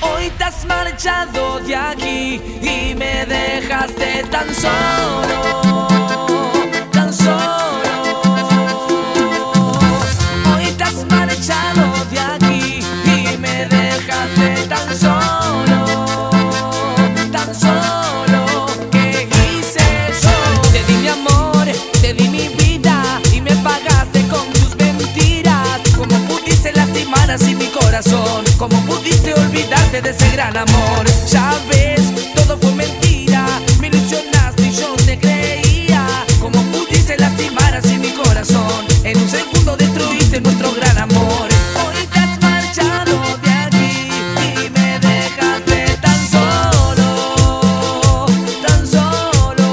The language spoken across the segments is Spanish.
Hoy te has marchado de aquí y me dejaste tan solo, tan solo. Hoy te has marchado de aquí y me dejaste tan solo, tan solo. ¿Qué hice yo? Te di mi amor, te di mi vida y me pagaste con tus mentiras. ¿Cómo pudiste lastimar así mi corazón? ¿Cómo pudiste olvidarte de ese gran amor? Ya ves, todo fue mentira, me ilusionaste y yo te creía. ¿Cómo pudiste lastimar así mi corazón? En un segundo destruiste nuestro gran amor. Hoy te has marchado de aquí y me dejaste tan solo, tan solo.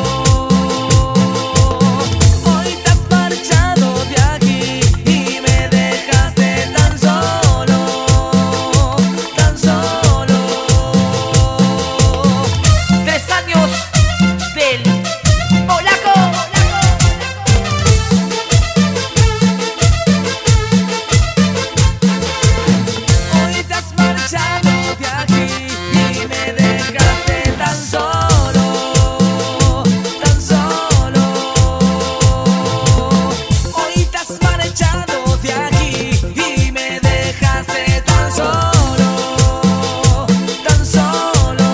Hoy te has marchado de aquí y me dejaste tan solo, tan solo. 3 años del polaco. Hoy te has marchado de aquí y me dejaste tan solo, tan solo. Hoy te has marchado de aquí y me dejaste tan solo, tan solo.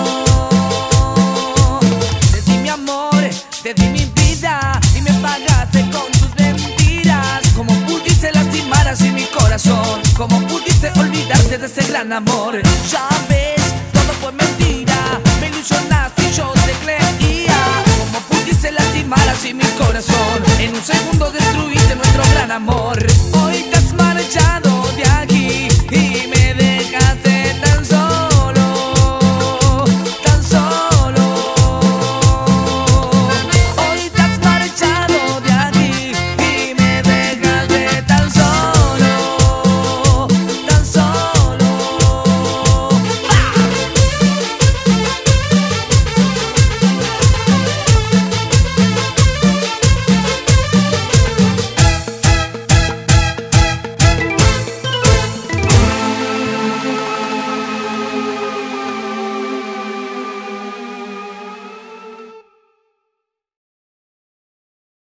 Te di mi amor, te di mi vida y me pagaste con tus mentiras. ¿Cómo pudiste lastimar así mi corazón? ¿Cómo pudiste olvidarte de ese gran amor? Ya ves, todo fue mentira, me ilusionaste y yo te creía. ¿Cómo pudiste lastimar así mi corazón? En un segundo destruiste nuestro gran amor. Hoy